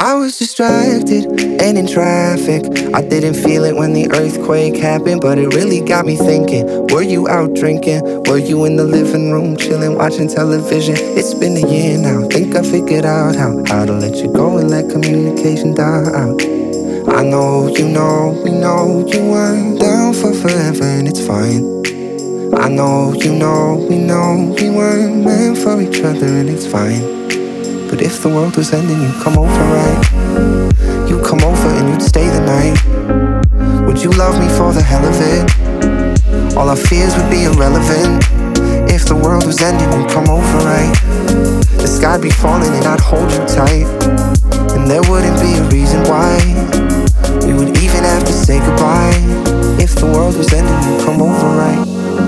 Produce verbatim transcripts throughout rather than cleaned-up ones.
I was distracted and in traffic. I didn't feel it when the earthquake happened, but it really got me thinking. Were you out drinking? Were you in the living room chilling, watching television? It's been a year now, think I figured out how How to let you go and let communication die out. I know, you know, we know you weren't down for forever and it's fine. I know, you know, we know we weren't meant for each other and it's fine. But if the world was ending, you'd come over, right? You'd come over and you'd stay the night. Would you love me for the hell of it? All our fears would be irrelevant. If the world was ending, you'd come over, right? The sky'd be falling and I'd hold you tight, and there wouldn't be a reason why we would even have to say goodbye. If the world was ending, you'd come over, right?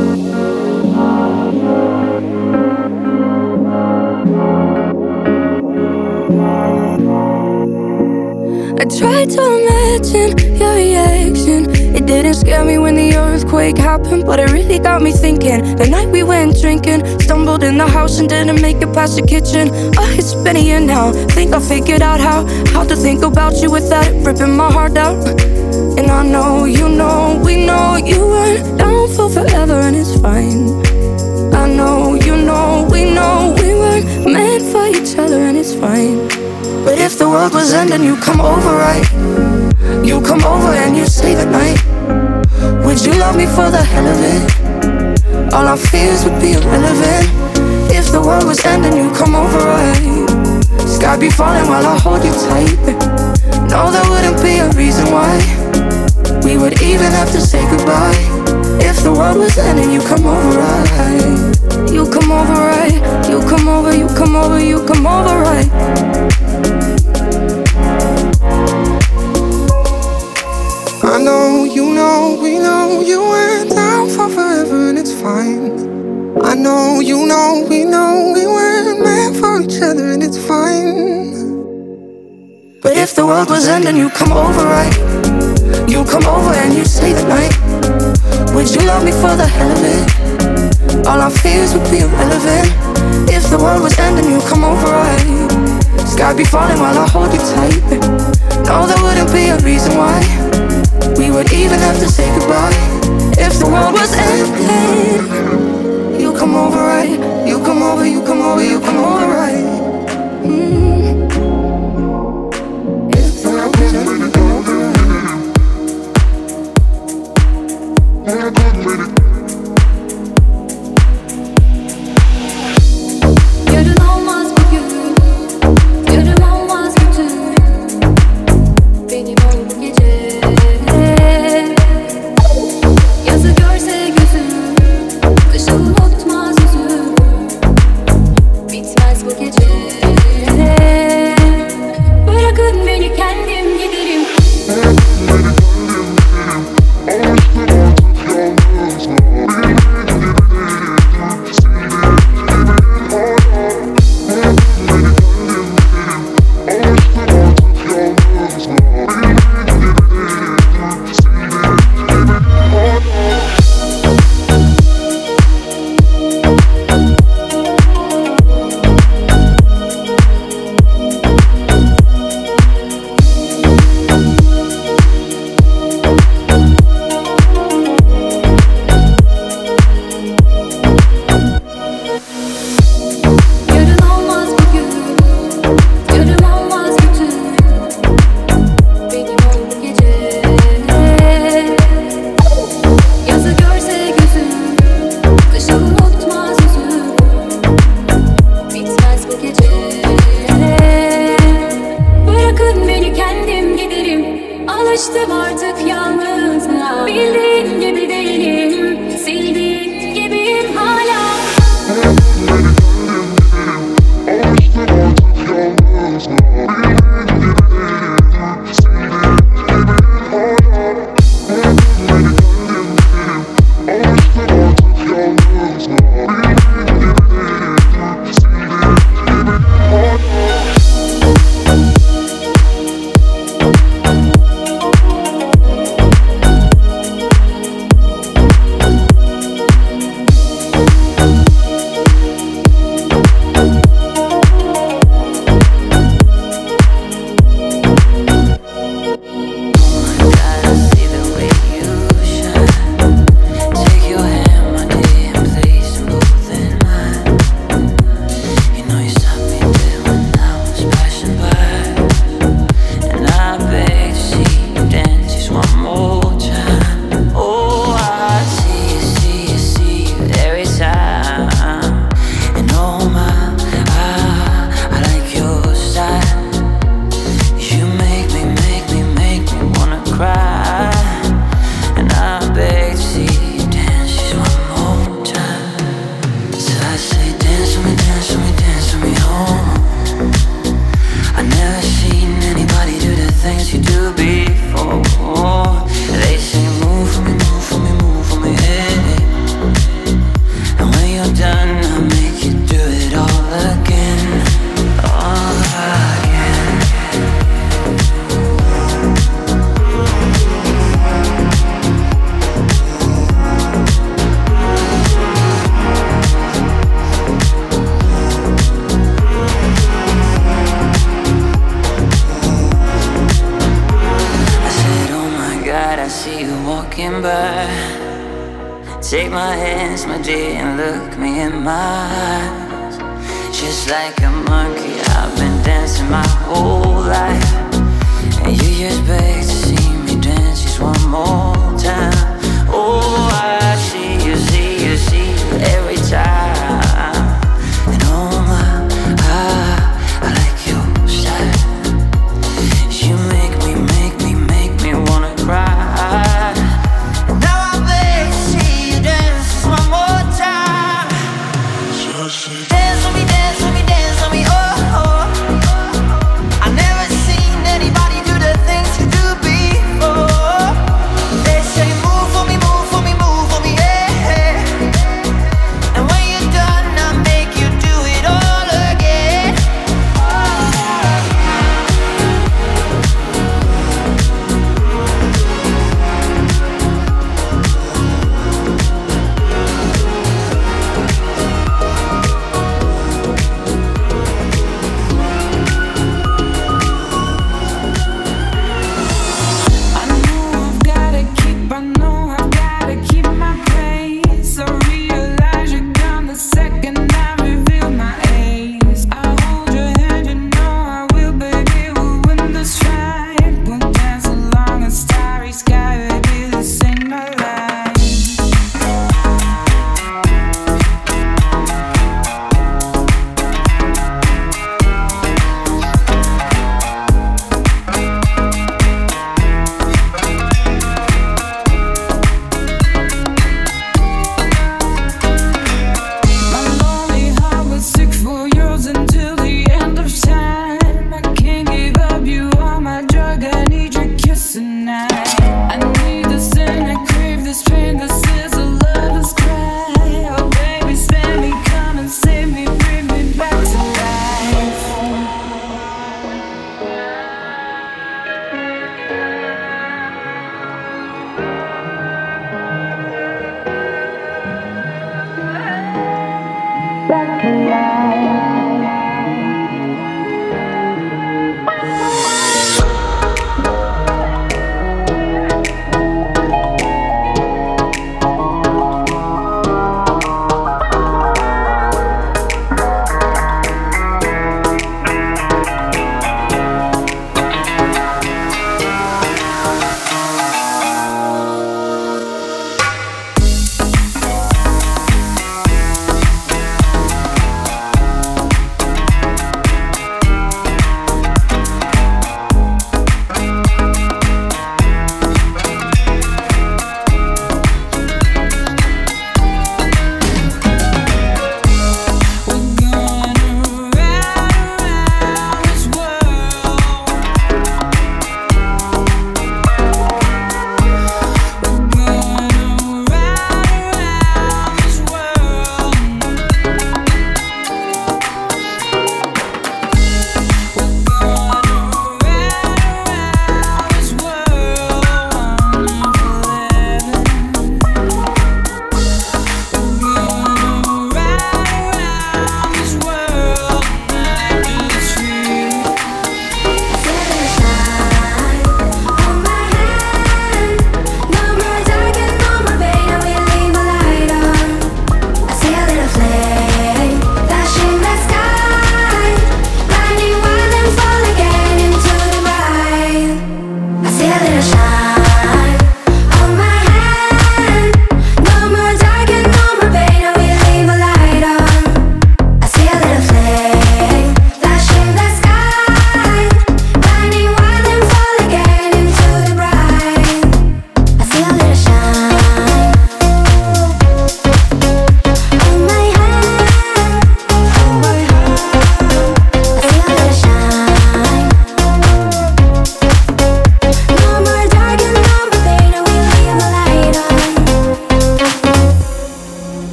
I tried to imagine your reaction. It didn't scare me when the earthquake happened, but it really got me thinking. The night we went drinking, stumbled in the house and didn't make it past the kitchen. Oh, it's been a year now, think I figured out how How to think about you without it ripping my heart out. And I know, you know, we know you weren't down for forever and it's fine. I know, you know, we know we weren't meant for each other and it's fine. But if the world was ending, you come over, right? You come over and you stay the night. Would you love me for the hell of it? All our fears would be irrelevant. If the world was ending, you come over, right? Sky be falling while I hold you tight. No, there wouldn't be a reason why we would even have to say goodbye. If the world was ending, you come over, right? You come over, right? You come over, you come over, you come over, right? I know, you know, we know you weren't down for forever and it's fine. I know, you know, we know we weren't meant for each other and it's fine. But if the world was ending, you come over, right? You come over and you stay the night. Would you love me for the hell of it? All our fears would be irrelevant. If the world was ending, you come over, right? Sky be falling while I hold you tight. No, there wouldn't be a reason why we would even have to say goodbye. If the world was ending, you come over, right? You come over, you come over, you come over, right? Mm. If the world was ending, you come over, right? Yarın olmaz bugün, yarın olmaz bütün. Benim ol bu gece. Yazı görse gözüm, kışı unutmaz yüzüm. Bitmez bu gece. walking by. Take my hands, my dear, and look me in my eyes. Just like a monkey, I've been dancing my whole life, and you just beg to see me dance just one more time. Oh, I see you, see you, see you every time. And oh my, I, I like your style. You make me, make me, make me wanna cry. Now I beg to see you dance just one more time. Dance with me, dance with me, dance with me, oh, oh. I never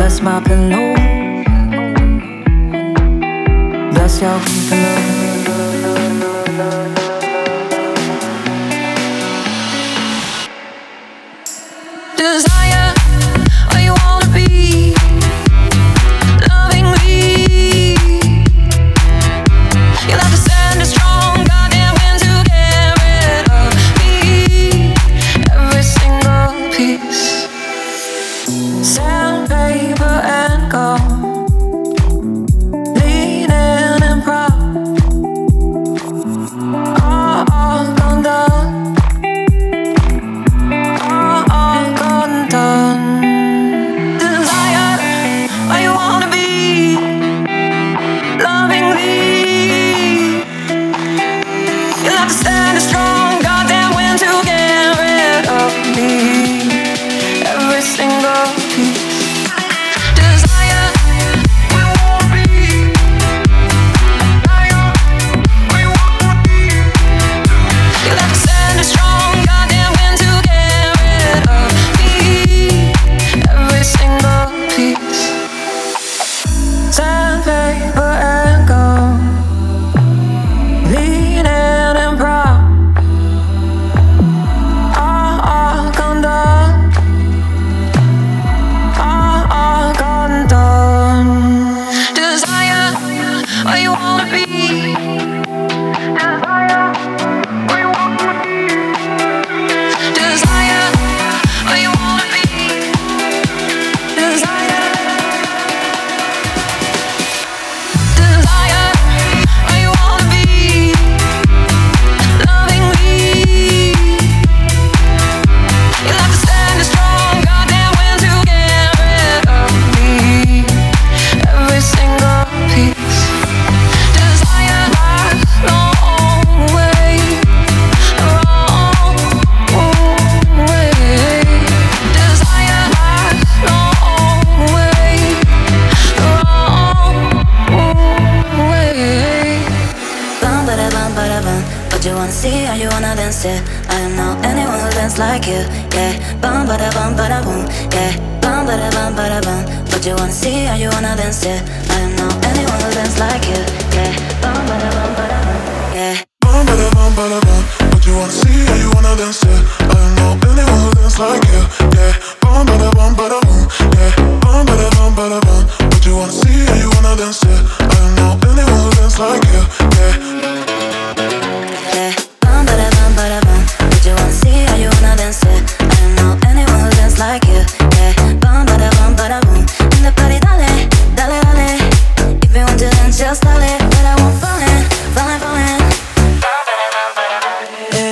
That's my pillow. That's your pillow. Desire, where you wanna be, loving me. You'll have to send a strong goddamn wind to get rid of me. Every single piece. Sandpaper and gold, leaning and proud, all, all gone done, all, all gone done. Desire, where you wanna be, loving me. You'll have to stand a strong goddamn wind to get rid of me. Every single piece. Desire, where you wanna be, where you wanna be. You'll have to stand a strong goddamn wind to get rid of me. Every single piece. Sandpaper and gold, leaning and proud, all, all gone done, all, all gone done. Desire, where you wanna be, desire, where you wanna be, desire, where you wanna be, desire. Desire, where you wanna be, loving me. You'll have to stand a strong goddamn wind to get rid of me. Every single piece. Desire, long way, wrong way. Desire, long way, wrong way. Bum bada bum bada bum. What you wanna see or you wanna dance it? I don't know anyone who dance like you. Yeah. Bum bada bum bada boom. Yeah. Bum bada bum bada bum. What you wanna see or you wanna dance it? I don't know anyone who dance like you. Yeah. Bum bada bum bada boom. Yeah. Bum bada bum bada bum. What you wanna see or you wanna dance it? I don't know anyone who dance like you. Yeah. Bum bada bum bada boom. Yeah. Bum bada bum bada bum. What you wanna see or you wanna dance it? I don't know anyone who dance like you. Yeah. Yeah. Bum bada bum bada bum. What you wanna see or you wanna dance it? I don't know anyone who dance like you. Yeah. Bum bada bum bada boom. In the party, dale, dale, dale. If you want to dance, just dale. But I won't fall in, fall in, fall in. Yeah.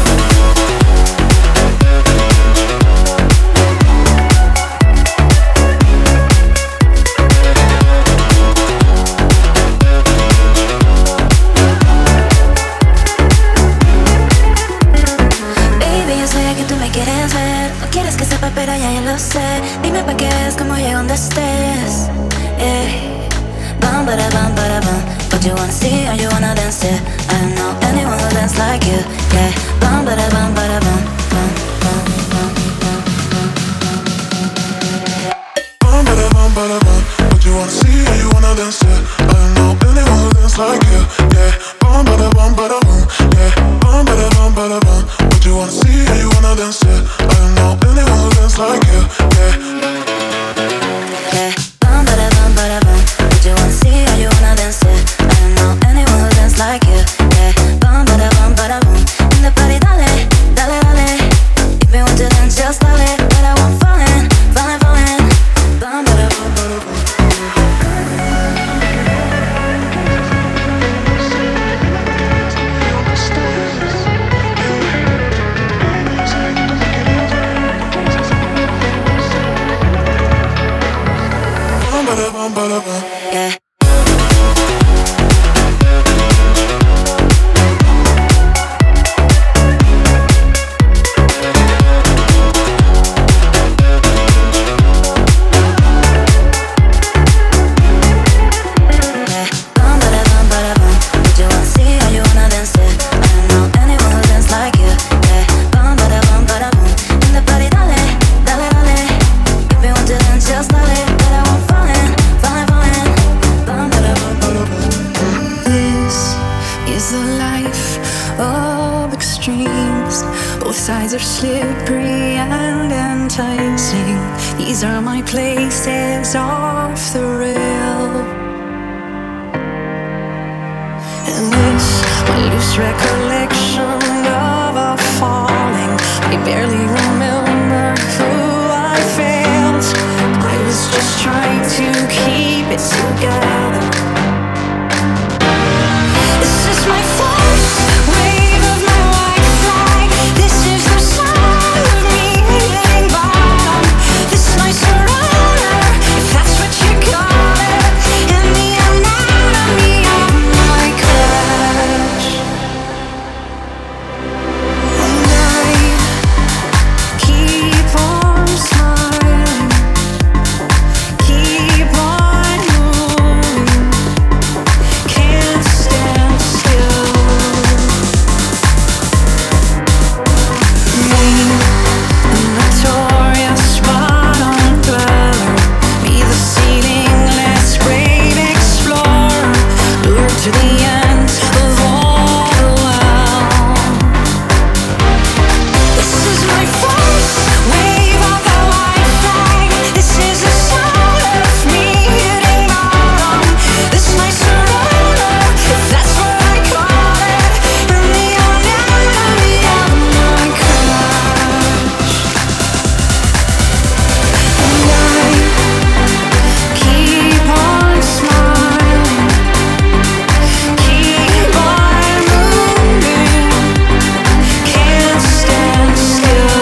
Baby, yo soy el que tú me quieres ver. No quieres que sepa, pero ya yo lo sé. Dime pa' qué es, como llego donde estés. Eh. Bum bada bum bada bum. What you wanna see or you wanna dance it? I don't know anyone who dance like you. Yeah. Bum bada bum bada bum. Bum, bum, bum, bum, bum. Bum bada bum bada bum. What you wanna see or you wanna dance it? I don't know anyone who dance like you. Yeah. Bum bada bum bada boom. Yeah. Bum bada bum bada bum. What you wanna see or you wanna dance it? I don't know anyone who dance like you. Yeah. Yeah. Bum bada bum bada bum. What you wanna see or you wanna dance it? I don't know anyone who dance like you. Yeah. Bum bada bum bada boom. In the party, dale, dale, dale. If you want to dance, just dale. But I won't fall in, fall in, fall in. Bum bada bum bada boom. Bum bada bum bada bum. Yeah. Just a little bit. are slippery and enticing. These are my places off the rail. And this, my loose recollection of a falling. I barely remember who I failed. I was just trying to keep it together. This is my first wave of my white flag. This is the sound of me hitting bottom. This is my surrender, if that's what you call it, and the anatomy of my crash. And I keep on smiling, keep on moving, can't stand still. Me, the notorious bottom dweller, be the ceilingless grave explorer, lured to the end of all the well. This is my first wave of the white flag. This is the sound of me hitting bottom. This is my surrender, if that's what I call it, and the anatomy of my crash. And I keep on smiling, keep on moving, can't stand still.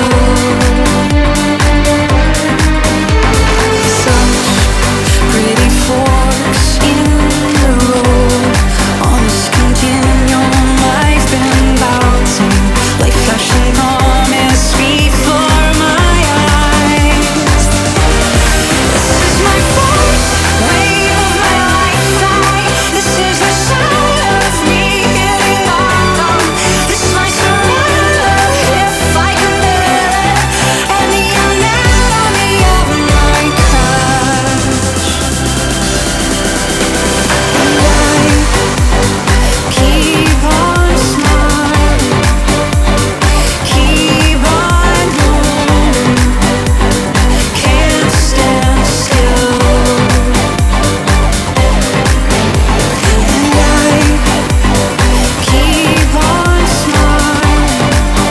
Such pretty forks in the road, on this continuum I've been bouncing, like flashing comets before my eyes. This is my first wave of my life flag. This is the sound of me hitting bottom. This is my surrender, if I can live it, and the anatomy of my crash. And I keep on smiling, keep on moving, can't stand still. And I keep on smiling,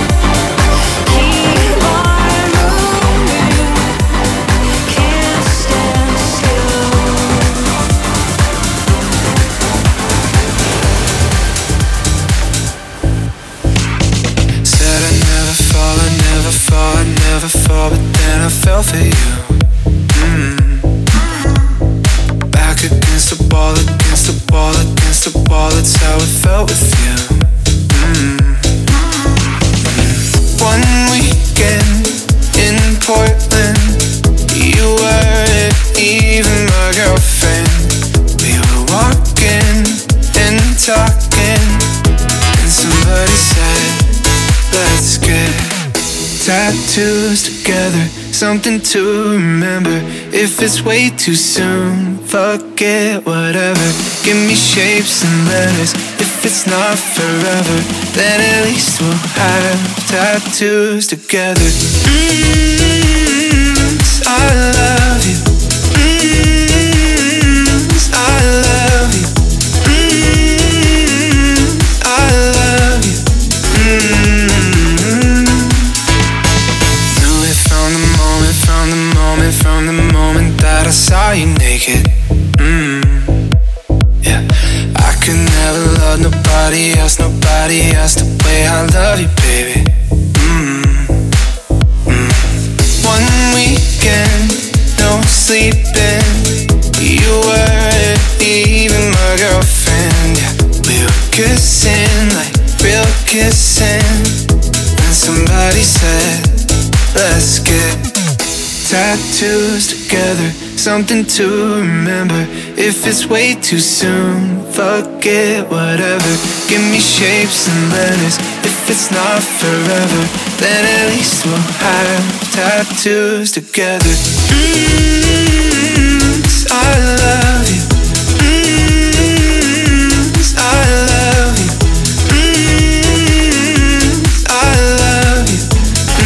keep on moving, can't stand still. Said I'd never fall, I'd never fall, I'd never fall, but then I fell for you. Mm. Back against the wall, against the wall, against the wall, that's how it felt with you. Mm. One weekend in Portland, you weren't even my girlfriend. We were walking and talking, and somebody said, let's get tattoos together, something to remember. If it's way too soon, fuck it, whatever. Give me shapes and letters. If it's not forever, then at least we'll have tattoos together. Mm, I love you. Mm, I love you. Mm, I love you. Mm. Knew it from the moment, from the moment, from the moment that I saw you naked. Mm. Yeah, I could never love nobody else, nobody else the way I love you, baby. Mm. Mm. One weekend, no sleeping. You weren't even my girlfriend. Yeah, we were kissing like real kissing, and somebody said, let's get tattoos together, something to remember. If it's way too soon, fuck it, whatever. Give me shapes and letters. If it's not forever, then at least we'll have tattoos together. Mm, I love you. Mm, I love you. Mm, I love you.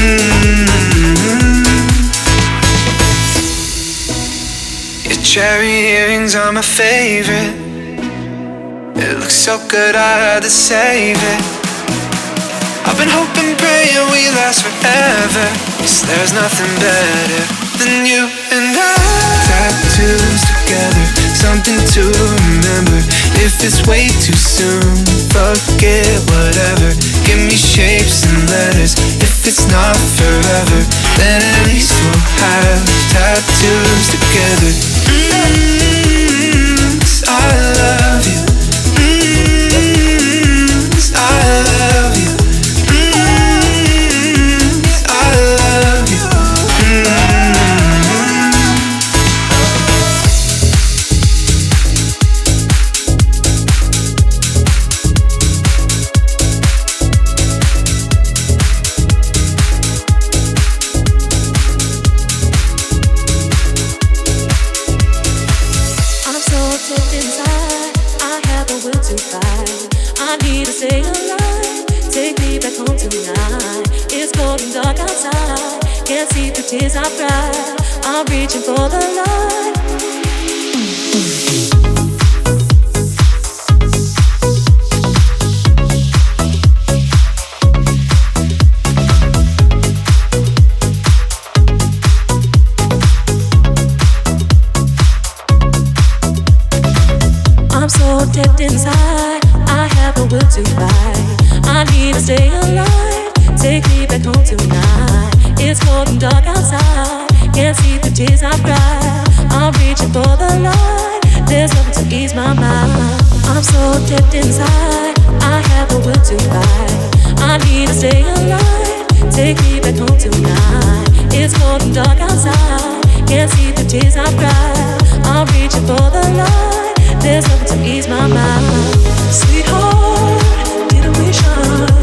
Cherry earrings are my favorite. It looks so good I had to save it. I've been hoping, praying we last forever, 'cause there's nothing better than you and I. Tattoos together, something to remember. If it's way too soon, fuck it, whatever. Give me shapes and letters. If it's not forever, then at least we'll have tattoos together. Mm-hmm, 'cause I love you. Mm-hmm, 'cause I love you. Mm-hmm, 'cause I love you. Tears I cry, I'm reaching for the light. I'm so dead inside, I have no will to fight. I need to stay alive, take me back home tonight. It's cold and dark outside, can't see the tears I cry. I'm reaching for the light, there's nothing to ease my mind. I'm so dead inside, I have no will to fight. I need to stay alive, take me back home tonight. It's cold and dark outside, can't see the tears I cry. I'm reaching for the light, there's nothing to ease my mind. Sweetheart, didn't we shine?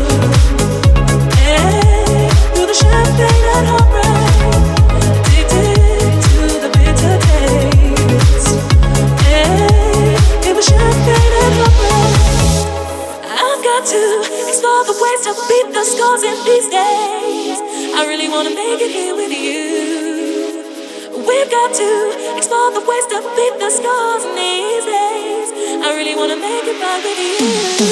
Champagne and heartbreak, addicted to the bitter taste. Hey, it was champagne and heartbreak. I've got to explore the ways to beat the scars in these days. I really wanna make it here with you. We've got to explore the ways to beat the scars in these days. I really wanna make it back with you.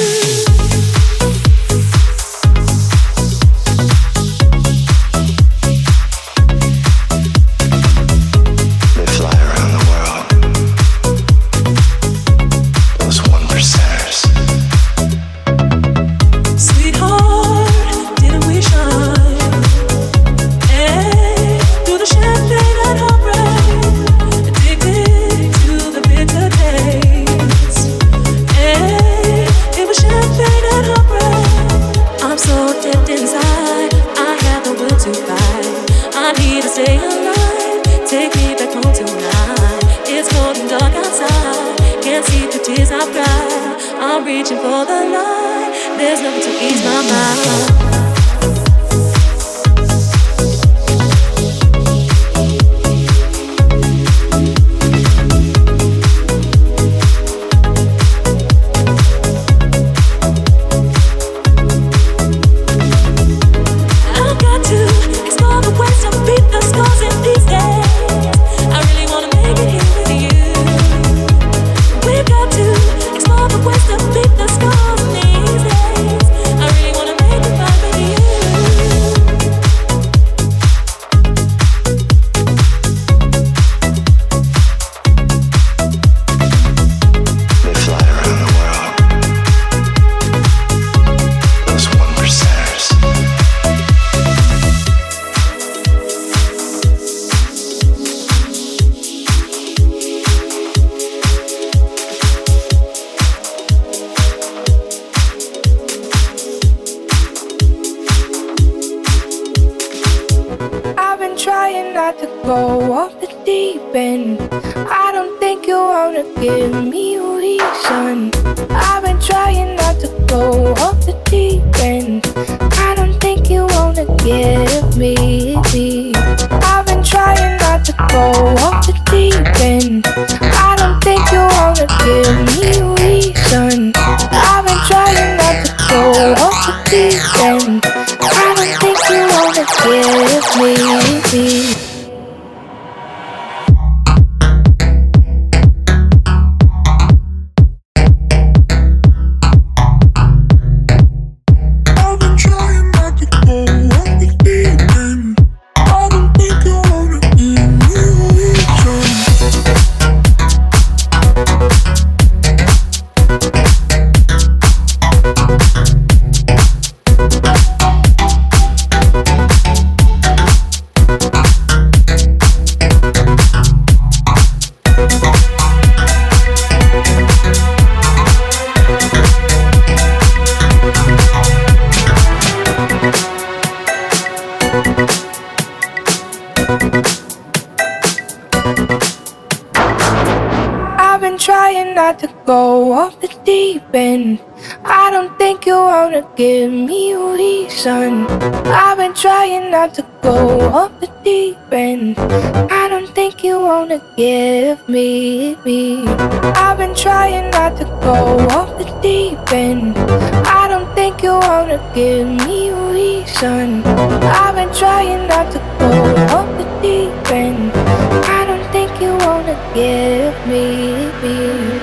Reaching for the light, there's nothing to ease my mind. I've been trying not to go off the deep end. I don't think you wanna give me a reason. I've been trying not to go off the deep end. I don't think you wanna give me me. I've been trying not to go off the deep end. I don't think you wanna give me a reason. I've been trying not to go off the deep end. I don't think you wanna give me me.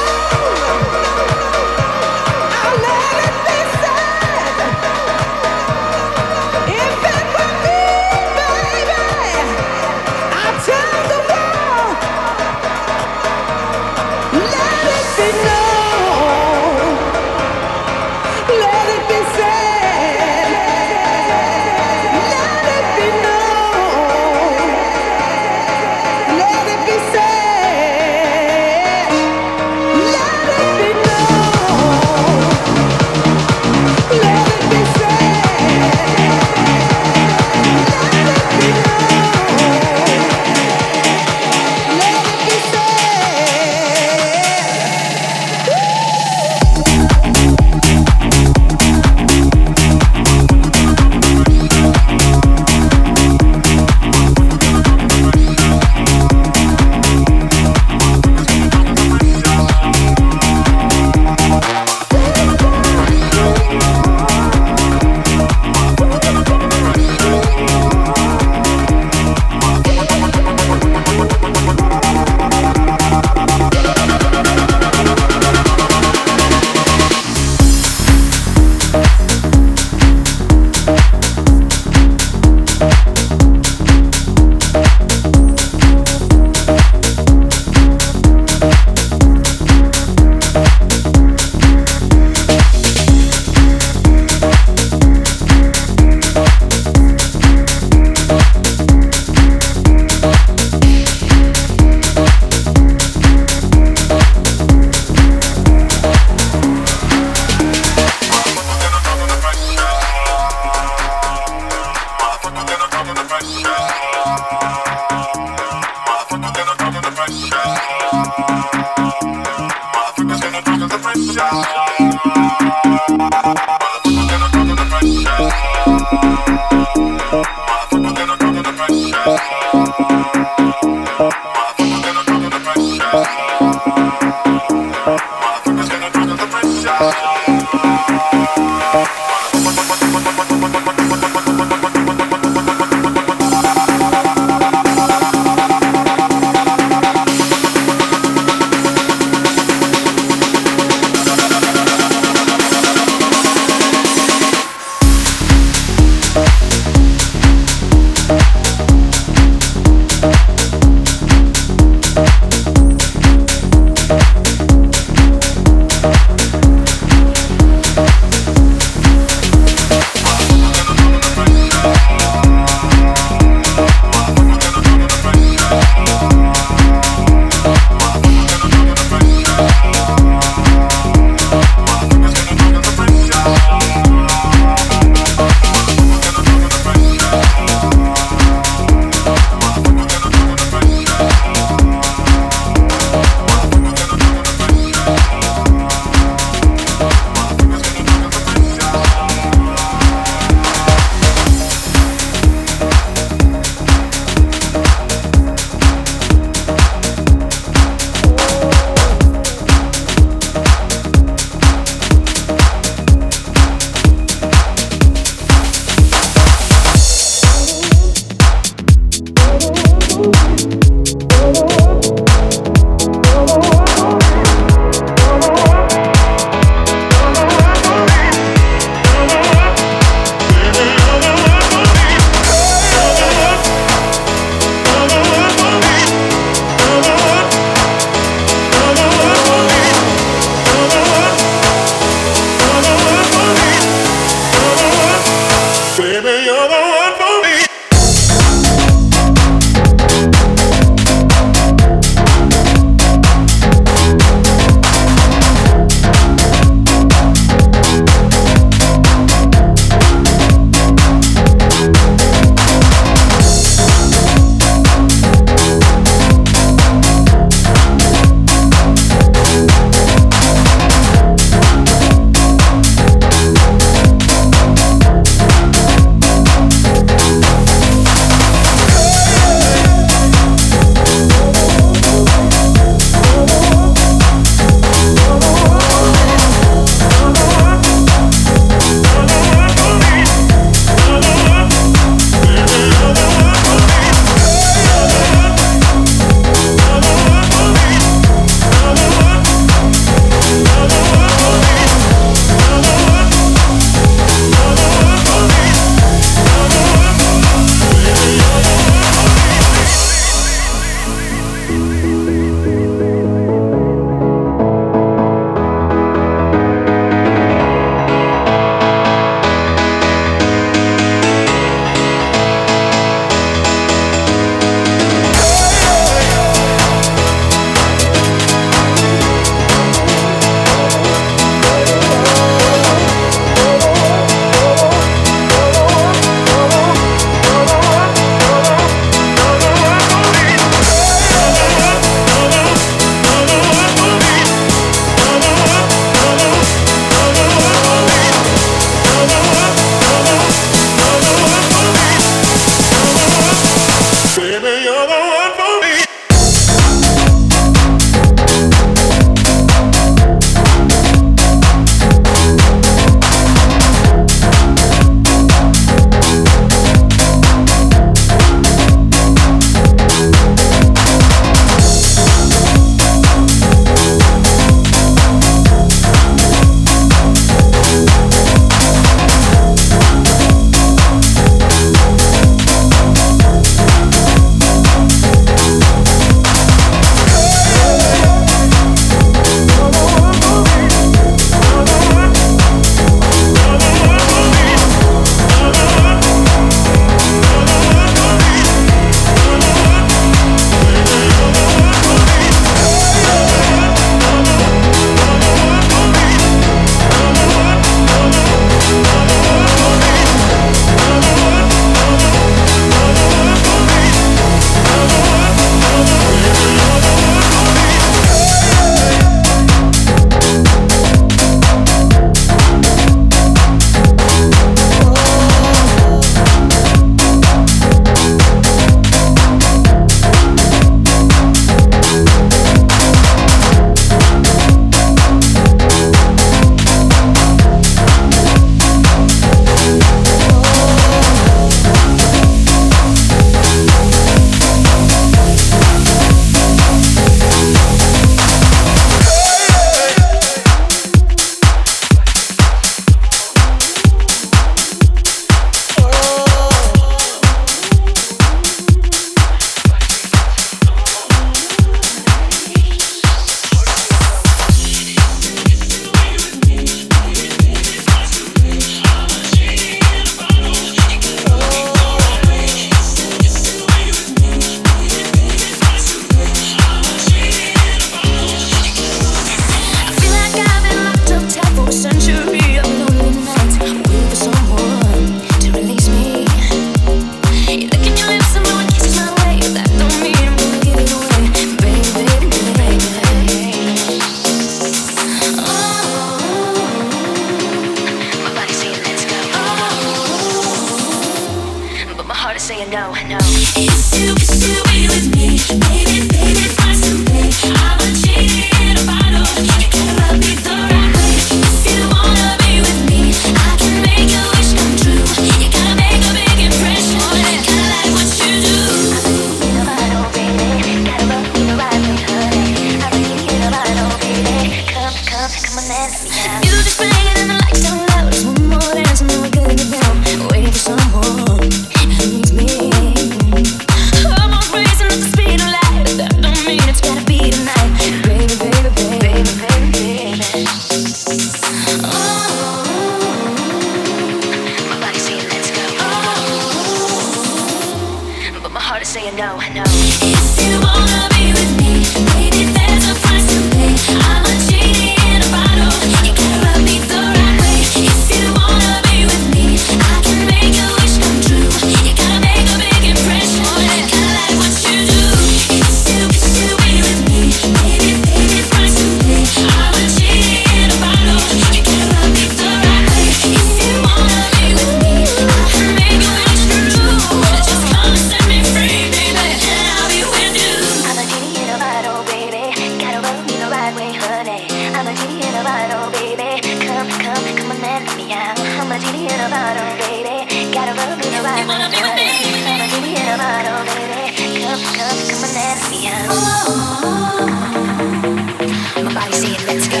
My body's saying let's go,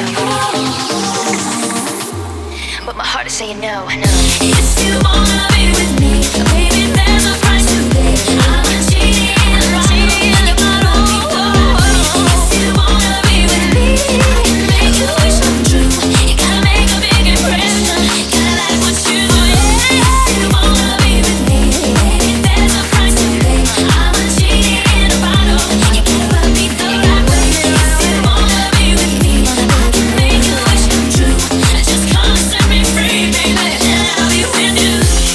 but my heart is saying no, no. If you wanna be with me, baby, there's a price to pay. I'm a genie in a bottle. If you wanna be with me, I can make your wish come true. You gotta make a big impression. Gotta like what you do. If you wanna be with me, baby, there's a price to pay. I'm a genie in a bottle. You gotta rub me the right way. If you wanna be with me, I can make your wish come true. Just come and set me free, baby, and I'll be with you.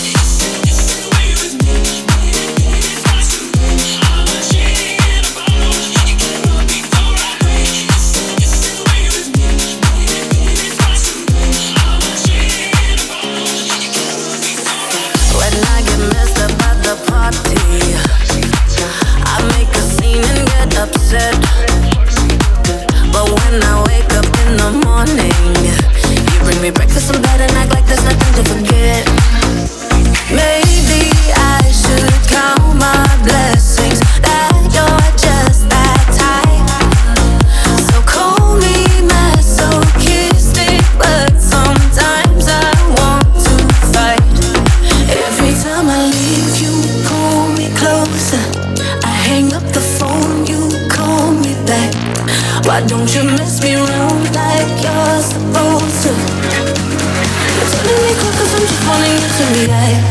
When I get messed up at the party, I make a scene and get upset. But when I wake up in the morning, you bring me breakfast in bed and act like there's nothing to forget. Maybe I should count my blessings that you're just that type. So call me masochistic, but sometimes I want to fight. Every time I leave, you pull me closer. I hang up the phone, you call me back. Why don't you mess me around like you're supposed to? You're telling me quick 'cause I'm just wanting you to react.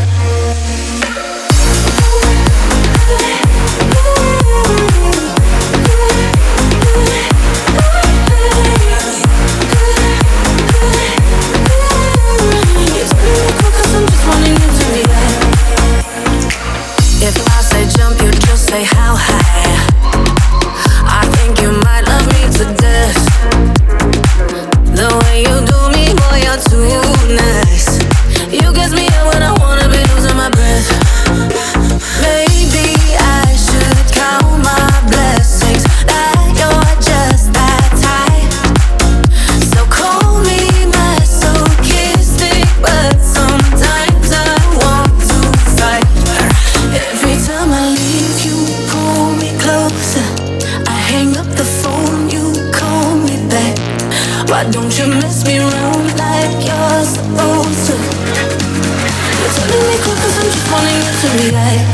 You're telling me quick 'cause I'm just wanting you to react. If I say jump, you just say how high. I think you might love me to death. The way you do me, boy, you're too nice. You get me up when I wanna be losing my breath. Maybe I should count my blessings that you're just that type. So call me masochistic, but sometimes I want to fight. Every time I leave, you pull me closer. I hang up the phone, you call me back. Why don't you mess me around like you're supposed to? You're telling me quick 'cause I'm just wanting you to react.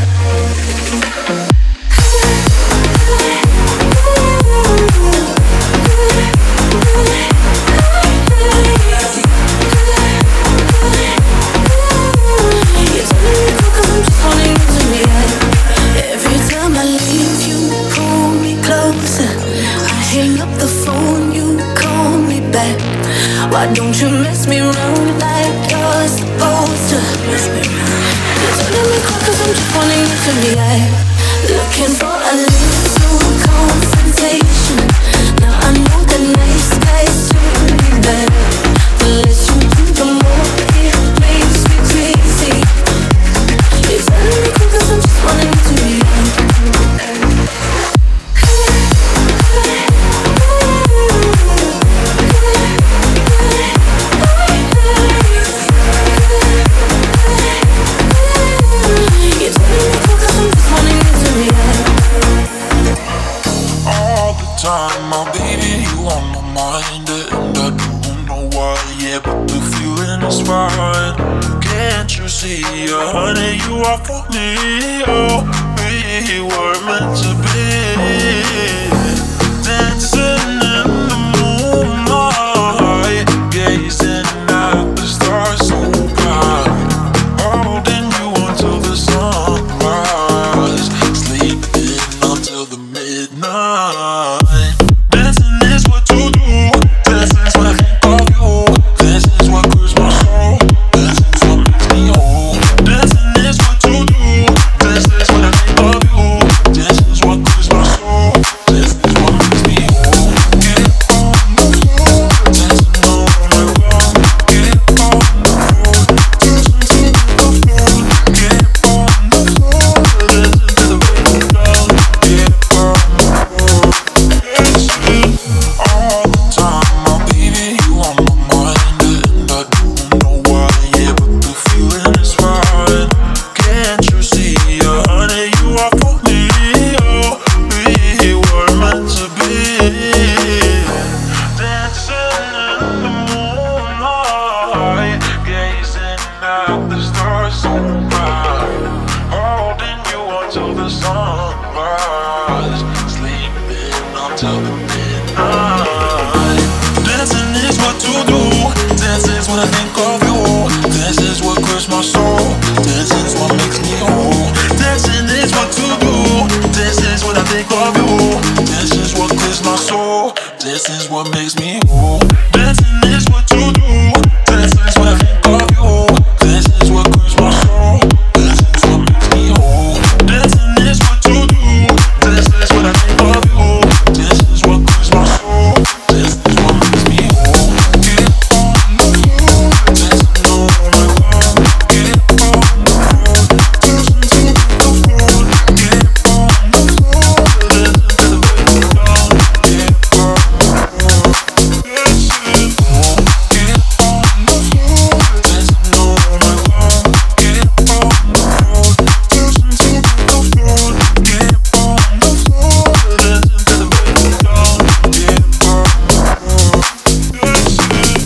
You're telling me quick 'cause I'm just wanting you to react. Every time I leave, you pull me closer. I hang up the phone, you call me back. Why don't you mess me around like you're supposed to? You're telling me quick 'cause I'm just wanting you to react. Looking for a little confrontation. Now I know that nice guys treat me bad. The less you do, the more it makes me crazy. You're telling me quick 'cause I'm just wanting you to react. You're telling me quick 'cause I'm just wanting you to react. All the time, my baby, you on my mind, and I don't know why, yeah, but the feeling is fine. Can't you see, uh, honey, you are for me, oh, we were meant to be. Dancing in the moonlight, gazing at the stars so bright, holding you until the sunrise, sleeping until the midnight. Dancing is what you do. This is what I think of you. This is what cools my soul. This is what makes me whole. Dancing is what you do. This is what I think of you. This is what cools my soul. till the midnight. Dancing is what to do. Dance is when I think of you. Dance is what clears my soul. Dance is what makes me whole. Dancing is what to do. Dance is when I think of you. Dance is what clears my soul. Dance is what makes me whole. Dancing is what to do. Dance is when I think of you. Dance is what clears my soul. Dance is what makes me whole. Dancing is what to do. Dance is when I think of you. Dance is what clears my soul. Dance is what makes me whole. Get on the floor, dancing all night long. Get on the floor, dancing to the floor. Get on the floor, dancing till the break of dawn. Get on the floor, dancing. Get on the floor, dancing all night long. Get on the floor, dancing to the floor. Get on the floor, dancing till the break of dawn. Get on the floor, dancing.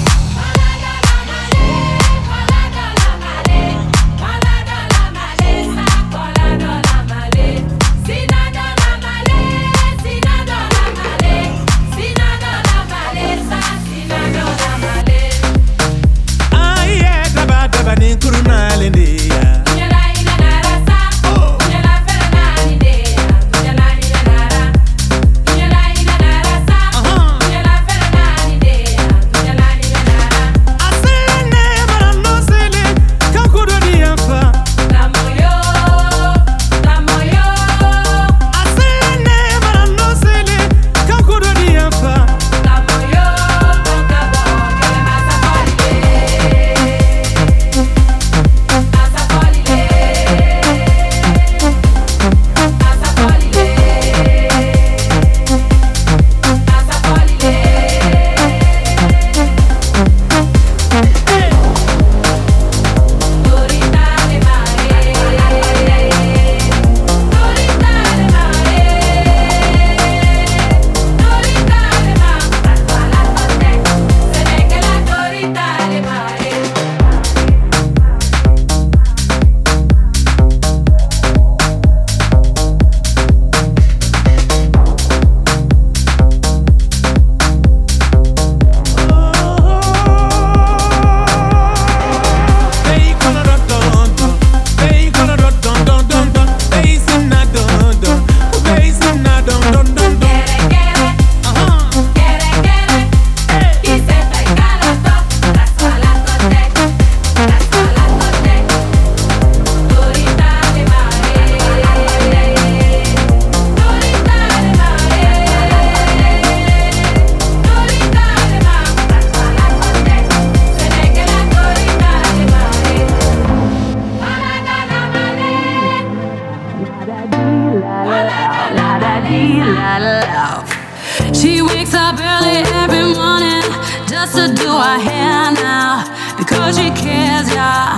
She wakes up early every morning just to do her hair now because she cares, yeah.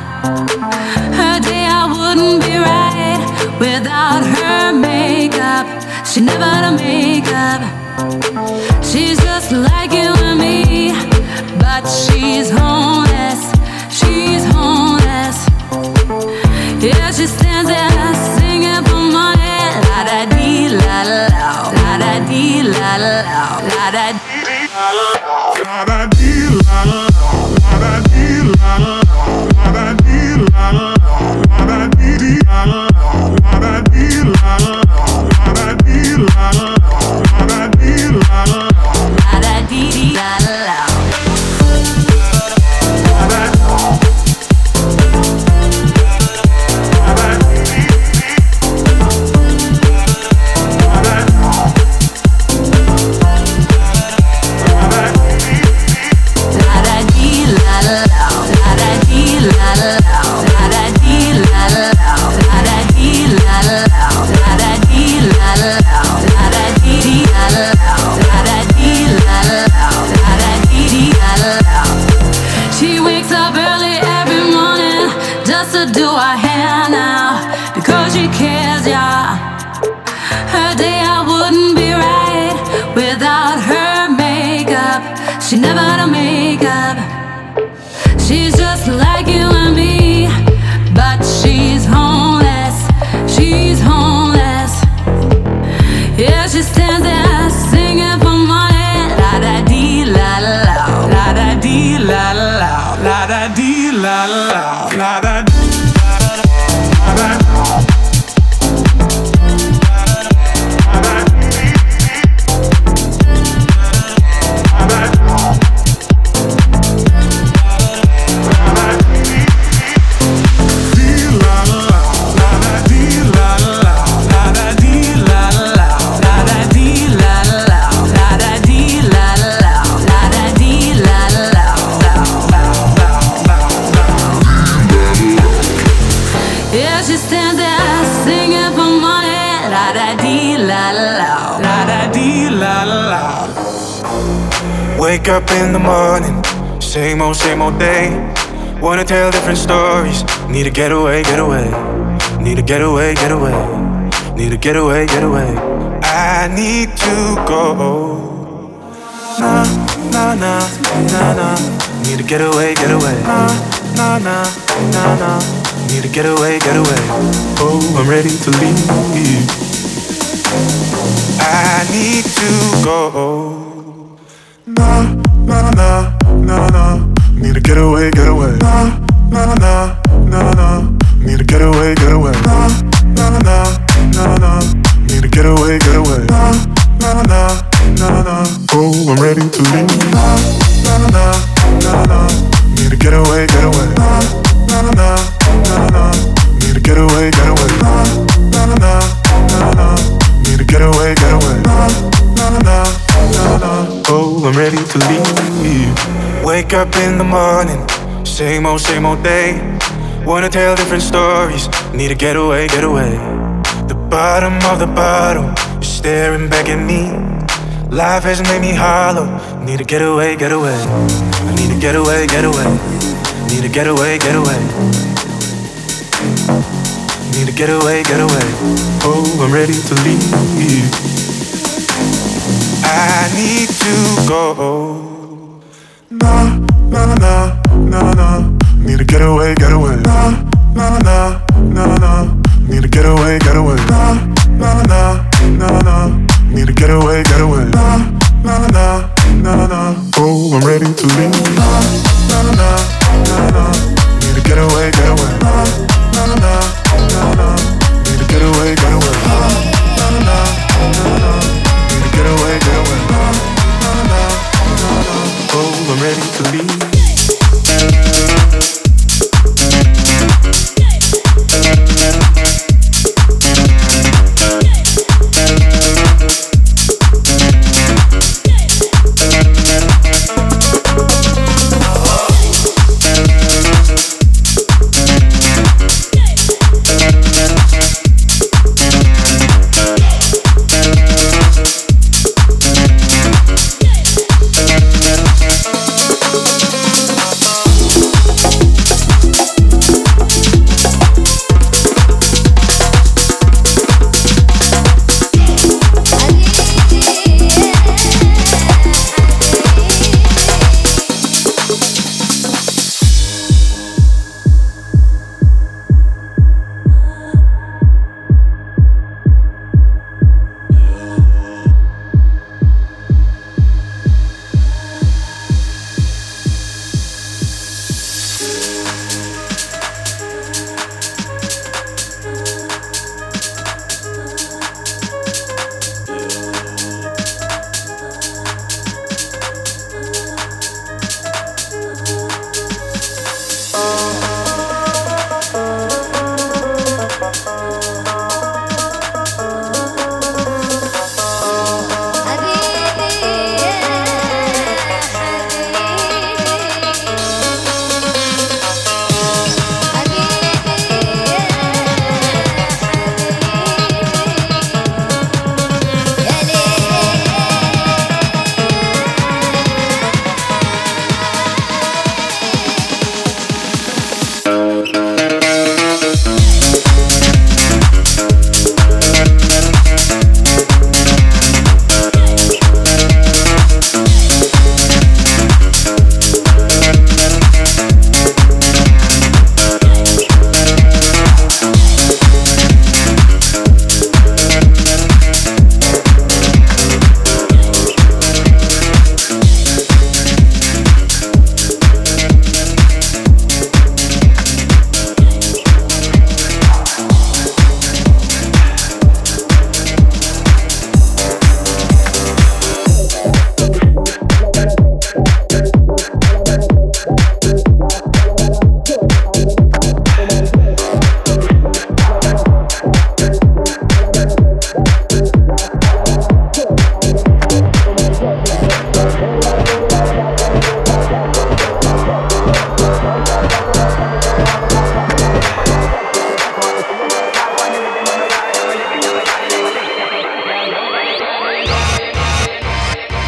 Her day I wouldn't be right without her makeup. She never to makeup. She's just like you and me, but she's homeless. She's homeless. Yeah, she stands there singing for money. La da dee la la, la da dee la la, la da dee la la, la da dee la la, la da dee la la, la da dee la la, la da dee la la, la da dee la la, la da dee la la, la da dee la la, la da dee la la. La da me, la la la. Wake up in the morning, same old, same old day. Wanna tell different stories. Need to get away, get away. Need to get away, get away. Need to get away, get away. I need to go. Nah, nah, nah, nah, nah. Need to get away, get away. Nah, nah, nah, nah, nah. Need to get away, get away. Oh, I'm ready to leave. I need to go. Nah, nah, nah, nah, nah. Need to get away, get away. Nah, nah, nah, nah, nah. Need to get away, get away. Nah, nah, nah, nah, nah. Need to get away, get away. Nah, nah, nah, nah, nah. Oh, I'm ready to leave. Nah, nah, nah, nah, nah. Need to get away, get away. Nah, nah, nah, nah, nah. Need to get away, get away. Nah, nah, nah, nah, nah. Need to get away, get away. Nah, nah, nah, nah, nah. Oh, I'm ready to leave. Wake up in the morning, same old, same old day. Wanna tell different stories. Need to get away, get away. The bottom of the bottle is staring back at me. Life has made me hollow. Need to get away, get away. I need to get away, get away. Need to get away, get away. Need to get away, get away. Oh, I'm ready to leave. I need to go. Nah, nah, nah, nah, nah. Need to get away, get away. Nah, nah, nah, nah, nah. Need to get away, get away. Nah, nah, nah, nah, nah. Need to get away, get away. Nah, nah, nah, nah, nah. Oh, I'm ready to leave. Nah, nah, nah, nah, nah. Need to get away, get away. Nah, nah, nah, nah, nah. Need to get away, get away. Nah, nah, nah, nah, nah. Need to get away, get away. Nah, nah, nah, nah, nah. Oh, I'm ready to leave.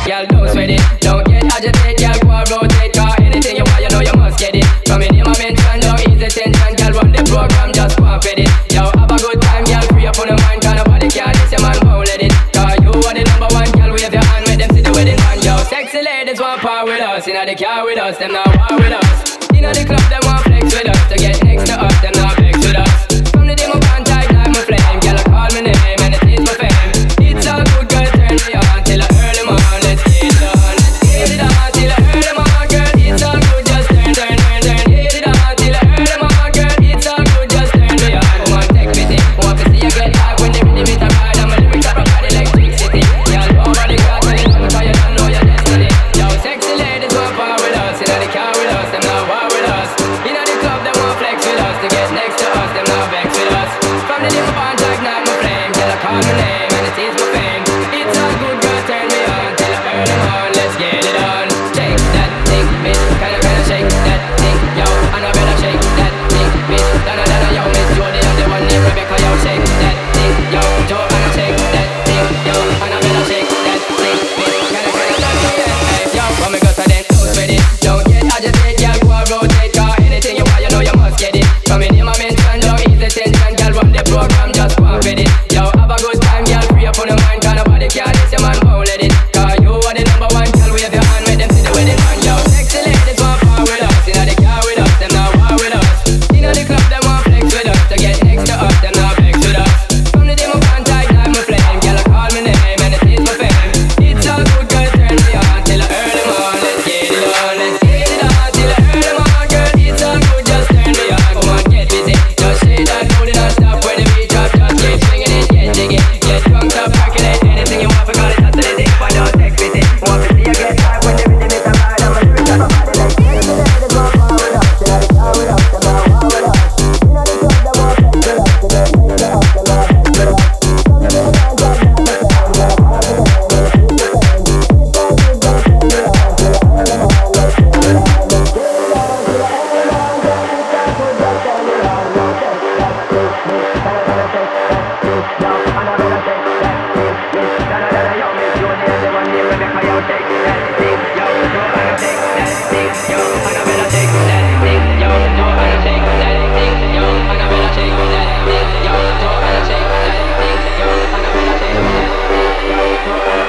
Girl, don't sweat it, don't get agitated. Girl, go and rotate, cause anything you want, you know you must get it. From in name I mention, don't ease the tension. Girl, run the program, just go and fit it. Yo, have a good time, girl, free up on the mind. Cause nobody can diss your man, won't let it. Cause you are the number one, girl, wave your hand, make them see the wedding man. Yo, sexy ladies want power with us, inna the car with us, them not war with us. Inna the club, them want flex with us, to get next to us, them not vex with us. From the day my contact, like my flame, girl, I call my name, and it is my fame. It's all good, girl, turn me on till I early morning. Let's get it on, let's get it on till I early morning, girl. It's all good, just turn, turn, turn, turn. Get it on till I early morning, girl. It's all good, just turn me on. Come on, take me thing. Want to see you get high when the rhythm is a ride. I'm a lyrics up, I got electricity. Girl, nobody got tell you nothing, cause you don't know your destiny. Yo, sexy ladies want power with us, inna the car with us, them not war with us. Inna the club, them want flex with us, to get next to us, them not vex with us. From the day my bond, ignite my flame, till I call my name, and it is my fame. It's all good, girl, turn me on till I early on. Let's get it on. Shake that thing, bitch. Kinda, kinda shake that thing, yo. And I better shake that thing, bitch. Donna, Donna, yo, Miss Jody, and the one named Rebecca, yo. Shake that thing, yo. Joanna, shake that thing, yo. And I better shake that thing, bitch. Kinda, kinda, kinda, yeah, yo. Come and go, so then, don't sweat it, don't get agitated, girl. Go and rotate, cause anything you want, you know you must get it. From in name I mention, don't ease the tension, girl. Run the program, just go and fit it. Yo, have a good time, girl. Free up on the mind, cause nobody can diss your man, won't let it. Cause you are the number one, girl. Wave your hand, make them see the wedding man. Yo, sexy ladies want power with us, inna the car with us, them not war with us. Inna the club, them want flex with us, to get next to us, them not vex with us. From the day my contact, like my flame, girl, I call my name, and it is my fame. It's all good, girl, turn me on till I early morning. Let's get it on, let's get it on till I early morning, girl. It's all good, just turn me on. Come on, get busy, just shake that booty non-stop when the beat drop. Just keep swinging it, get jiggy, get drunk, stop percolate. Anything you want, forgot it, that's the thing. But don't text me, think. Want to see you get high when the rhythm is a ride. I'm a lyrics up, I'm body like this. The ladies want power with us, inna the car with us, them not war with us. Inna the club, them want flex with us, to get next to us, them not vex with us. From the day my contact, like my flame, girl, I call my name, and it is my fame. It's all good, girl, turn me on till I early morning. Let's get it on, let's get it on till I early morning, girl. It's all good, girl, turn me on. Yo, shake that thing, bitch. Kinda, kinda shake that thing, yo. And I better shake that thing, bitch. Donna, Donna, yo, Miss Jody, and the one named Rebecca, yo. Shake that thing, yo. Joanna, shake that thing, yo. And I better shake that thing, yo. Joanna, shake that thing, yo. And I better shake that thing, yo. Joanna, shake that thing, yo. And I better shake that thing, yo. Joanna,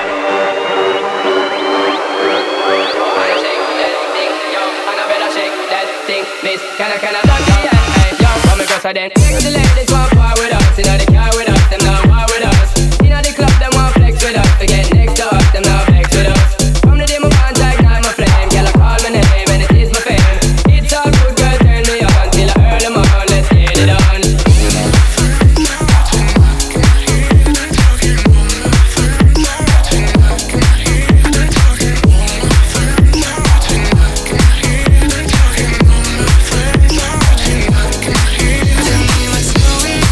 shake that thing, yo. And I better shake that thing, miss. Can I, can I, yeah, hey, yo. Come and go, so then. Sexy ladies want power with us, inna the car with us, them not war with us. Inna the club, them want flex with us, to get next to us, them not vex with us. From the day my contact, like my flame, girl, I call my name, and it is my fame. It's all good, girl, turn me on till I early morning. Let's get it on. Tell me what's going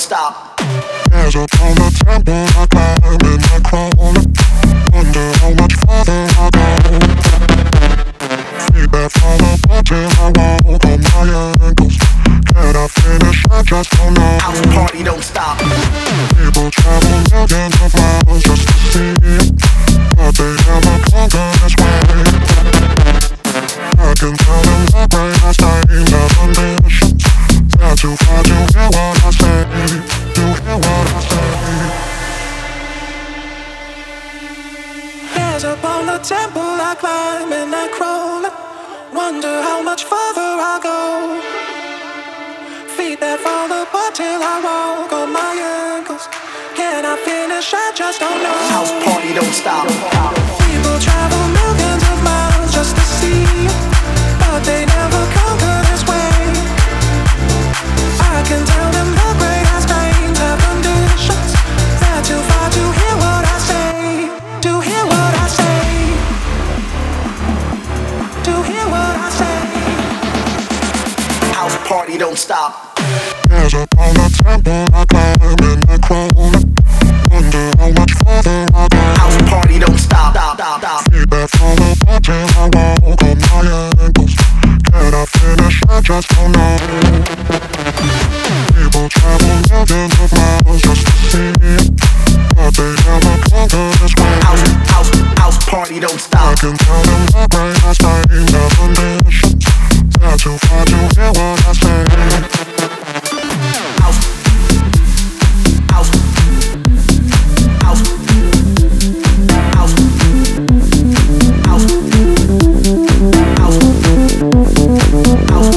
stop. There's a on the temple, I climb and I crawl. Wonder how much farther I go. Feedback from the bottom, I walk on my ankles. Can I finish? I just don't know. House party don't stop. People travel millions of miles just to see it, but they never conquer this way. I can tell them the greatest aims and ambitions. They're too far to hear what I say, to hear what I say. There's up on the temple, I climb and I crawl. Wonder how much farther I go. Feet that fall apart till I walk on my ankles. Can I finish? I just don't know. House party don't stop. People travel millions of miles just to see, but they never conquer this way. I can tell them the greatest pains have conditions. They're too far to hear what I say, to hear what I say, to hear what I say. House party don't stop. There's a on the temple, I climb and I crawl. Wonder how much farther I go. House party don't stop. Stop, stop, stop. Feedback from the bottom, I walk on my ankles. Can I finish? I just don't know. People travel millions of miles just to see it, but they never conquer this way. House, house, house party don't stop. I can tell them the greatest aims and ambitions. They're too far to hear what I say. House, house, house, house, house, house,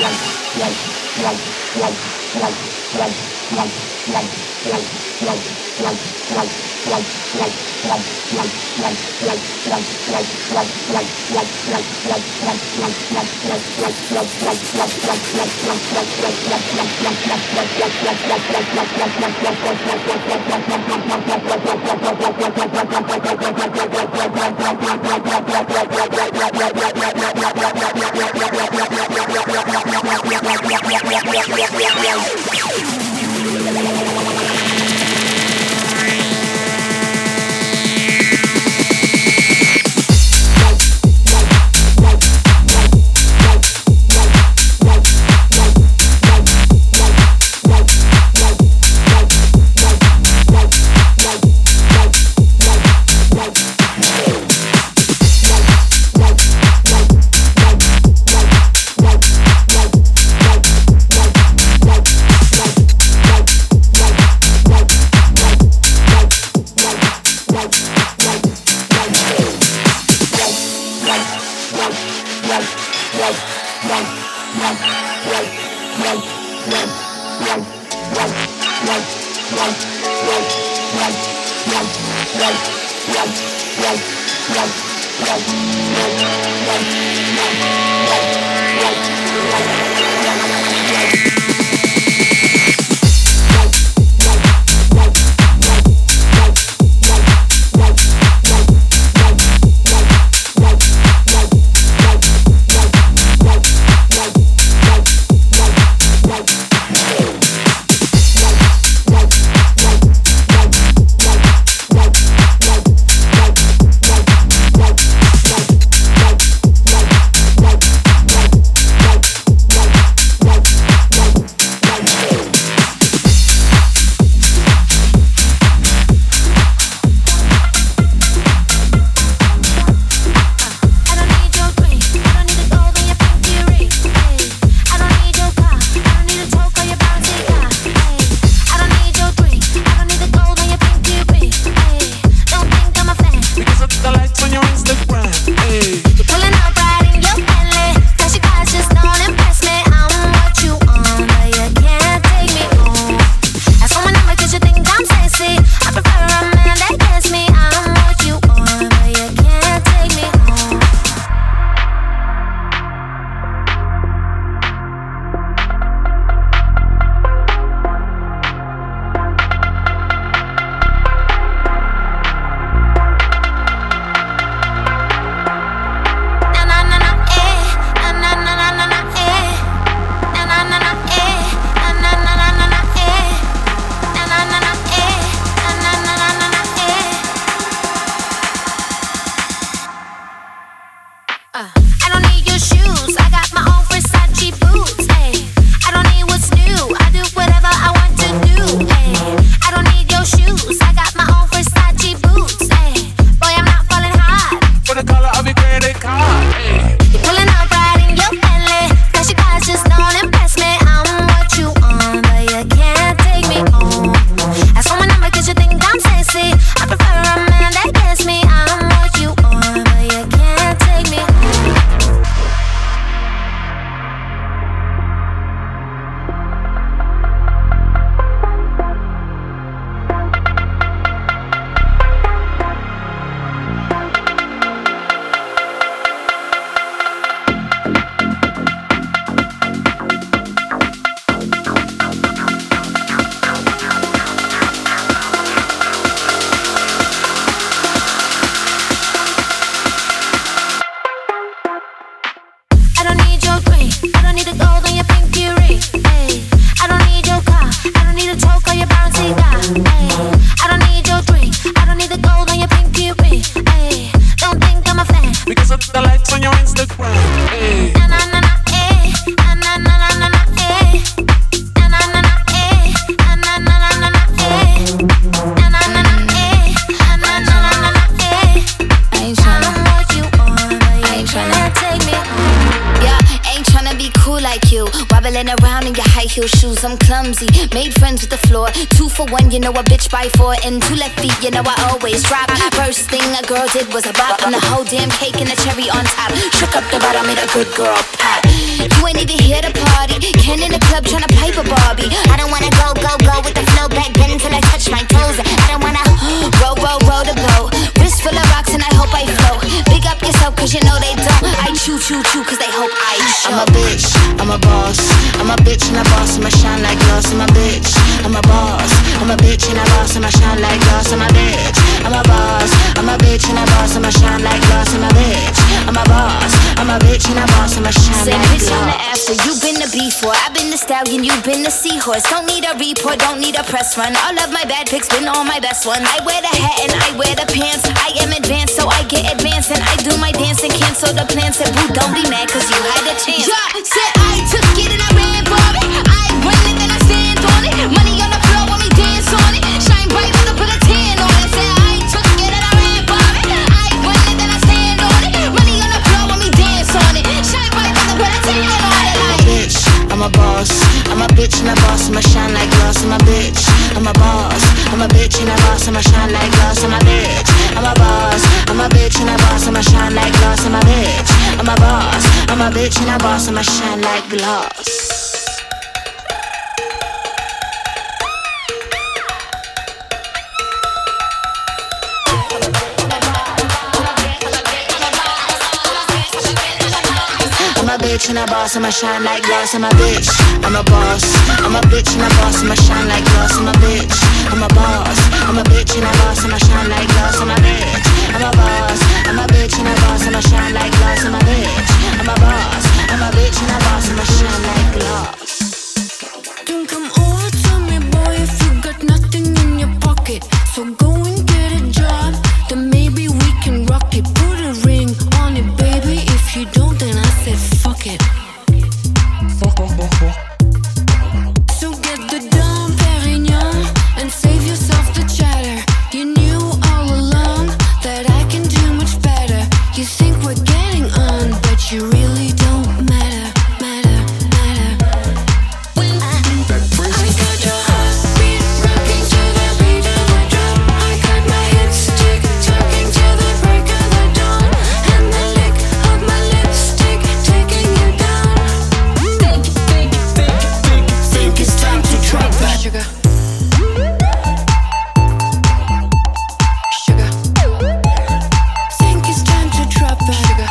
heel shoes, I'm clumsy. Made friends with the floor. Two for one, you know a bitch by four. And two left feet, you know I always drop. First thing a girl did was a bop. And the whole damn cake and the cherry on top. Shook up the bottom, made a good girl pop. You ain't even here to party. Ken in the club tryna pipe a Barbie. I don't wanna go, go, go with the flow back then till I touch my toes. I don't wanna roll, roll, roll the boat. Wrist full of rocks and I hope I float. Big up yourself cause you know they don't. I chew, chew, chew cause they hope I show. I'm a bitch, I'm a boss. I'm a bitch and a boss, I'ma shine like glass. I'm a bitch, I'm a boss. I'm a bitch and a boss, I'ma shine like glass. I'm a bitch, I'm a boss. I'm a bitch and a boss, I'ma shine like glass. I'm a bitch, I'm a boss. I'm a bitch and a boss, I'ma shine Say like bitch glass. on the after, you been the before. I've been the stallion, you been the seahorse. Don't need a report, don't need a press run. All of my bad pics been all my best ones. I wear the hat and I wear the pants. I am advanced, so I get advanced. And I do my dance and cancel the plans. Said boo, don't be mad cause you had a chance. Yeah, said I took it and I ran for it. I run it and I stand on it. Money on the floor when we dance on it. Shine bright when I put a tan on it. Said I took it and I ran for it. I run it and I stand on it. Money on the floor when we dance on it. Shine bright when I put a tan on it. I'm a bitch, I'm a boss. I'm a bitch and a boss, I'ma shine like glass. I'm a bitch, I'm a boss. I'm a bitch and a boss, I'ma shine like glass. I'm a bitch, I'm a boss. I'm a bitch and a boss, I'ma shine like glass. I'm a bitch, I'm a boss. I'm a bitch and a boss, I'ma shine like glass. I'm a bitch and a boss, I'ma shine like glass. I'm a bitch, I'm a boss. I'm a bitch and a boss, I'ma shine like glass. I'm a bitch, I'm a boss. I'm a bitch and a boss, I'ma shine like glass. I'm a bitch, I'm a boss. I'm a bitch and a boss, I'ma shine like glass. I'm a bitch, I'm a boss. I'm a bitch and a boss, I'ma shine like glass. Don't come over to me, boy, if you got nothing in your pocket. So go and get a job, then maybe we can rock it. Put a ring on it, baby. If you don't, then I said fuck it. So get the Dom Perignon and save yourself the chatter. You knew all along that I can do much better. You think we're getting on, but you really don't matter, matter, matter. I got your heartbeat rocking to the beat of the drum. I got my hips tick tocking to the break of the dawn, and the lick of my lipstick taking you down. Think, think, think, think, think it's time to drop that sugar. Sugar. Think it's time to drop that sugar.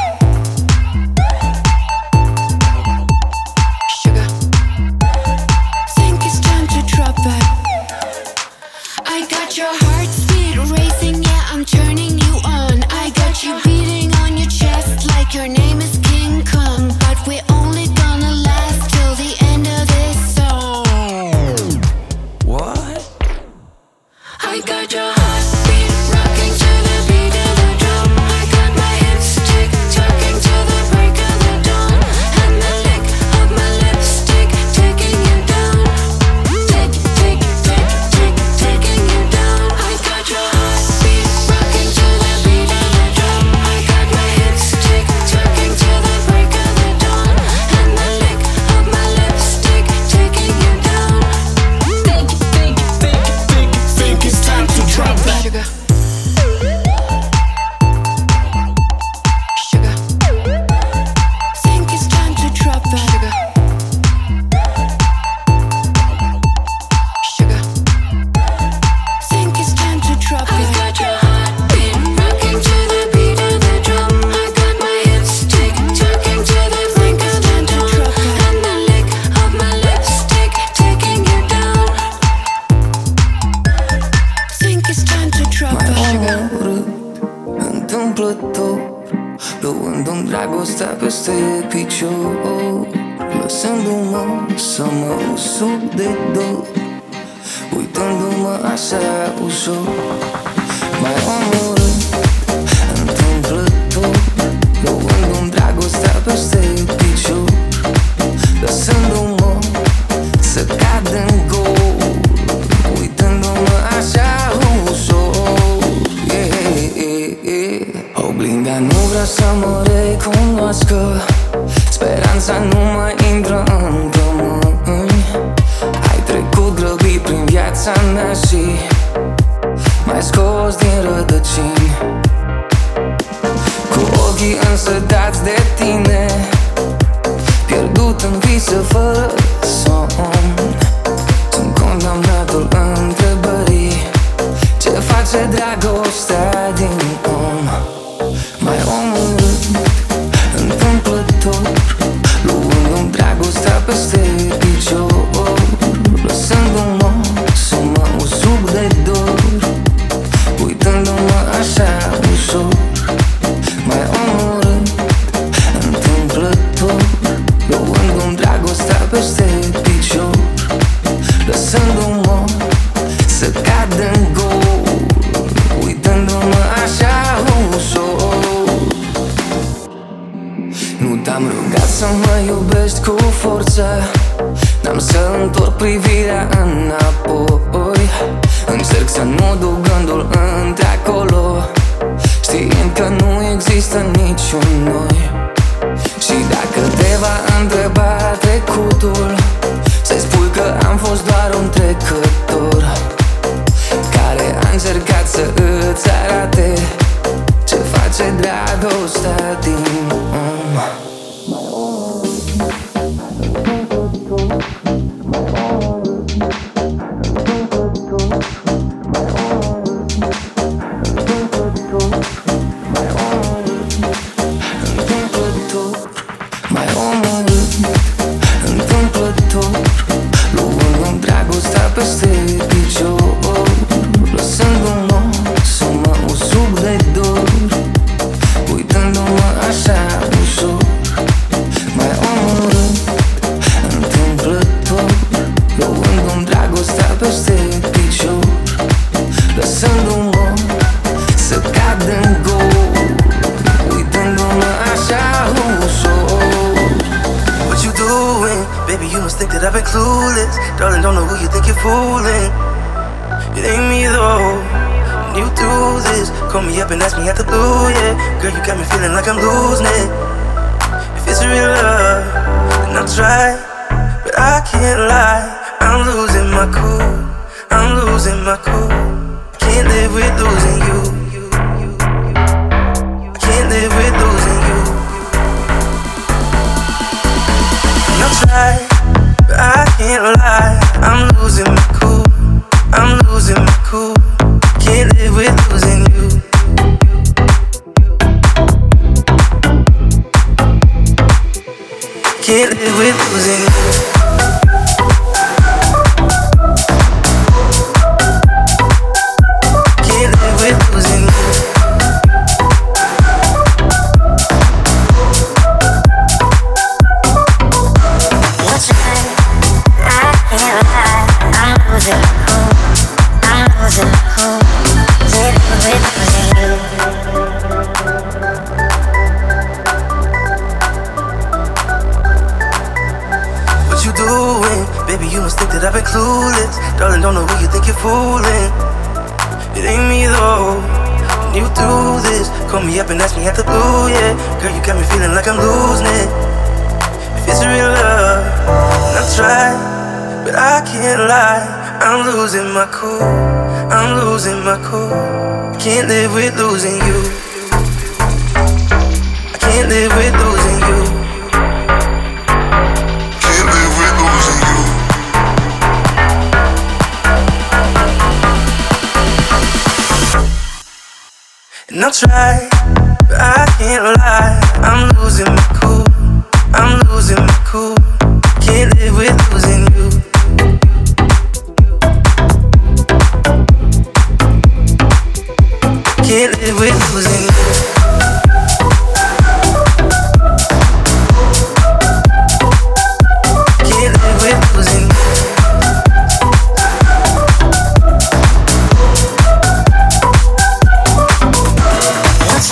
Sugar. Think it's time to drop that. I got your heart speed racing, yeah, I'm turning you on. I got you beating on your chest like your name is King Kong. But we're only gonna last till the end of this song. What? I got your heartbeat rocking to the beat of the drum. I got my hips tick tocking to the break of the dawn, and the lick of my lipstick taking you down. Tick, tick, tick, tick, taking you down. I got your heartbeat rocking to the beat of the drum. I got my hips tick tocking to the break of the dawn, and the lick of my lipstick taking you down. Think, think, think, think, think it's time to drop that sugar. Sugar. Think it's time to drop that sugar. Sugar. Think it's time to drop it. I got your heartbeat rocking to the beat of the drum. I got my hips tick tocking to the break of the dawn, and the lick of my lipstick taking you down. Think it's time to drop it. Sugar. Întâmplător, luând-mi dragostea peste picior, lăsându-mă să mă usuc de dor, uitându-mă așa ușor. M-ai omorât, întâmplător, luându-mi dragostea peste picior, lăsându-mă să cad în gol, uitându-mă așa ușor. Yeah, yeah, yeah. Oglinda nu vrea să mă recunoască, speranța nu mai intră în plămâni. Ai trecut grăbit prin viața mea și m-ai scos din rădăcini. Cu ochii însădați de tine, pierd peste picior, lăsându-mă să mă usuc de dor, uitându-mă așa ușor. Mai omorât, întâmplător, luându-mi dragostea peste picior, lăsându-mă să cad în gol, uitându-mă așa ușor. Nu te-am rugat să mă iubești cu forță, n-am să întorc privirea înapoi. Încerc să nu duc gândul într-acolo, știind că nu există niciun noi. Și dacă te va întreba trecutul, să-i spui că am fost doar un trecător care a încercat să îți arate ce face dragostea din om. Mai omorât, întâmplător, luându-mi dragostea peste picior, lăsându-mă să mă usuc de dor, uitându-mă așa ușor. Mai omorât, întâmplător, luându-mi dragostea peste picior, lăsându-mă să cad în gol, uitându-mă așa ușor. What you doing? Baby, you must think that I've been clueless. Darling, don't know who you think you're fooling. It ain't me though. When you do this, call me up and ask me out the blue, yeah. Girl, you got me feeling like I'm losing it. If it's real love, then I'll try, but I can't lie. I'm losing my cool. I'm losing my cool. Can't live with losing you. I can't live with losing you. And I'll try, but I can't lie. I'm losing my cool. I'm losing my cool. Can't live with losing you. Can't live with losing you. Can't live with losing you. You're trying, I can't lie. I'm losing my cool. I'm losing my cool. Can't live with losing you. What you doing? Baby, you must think that I've been clueless. Darling, don't know who you think you're fooling. It ain't me though. When you do this, call me up and ask me at the blue, yeah. Girl, you got me feeling like I'm losing it. If it's real love, then I'll try, but I can't lie. I'm losing my cool. I'm losing my cool. Can't live with losing you. I can't live with losing you. Can't live with losing you. And I'll try, but I can't lie. I'm losing my cool. I'm losing my cool. Can't live with losing you. Can't live with losing you. Can't live with losing you. You're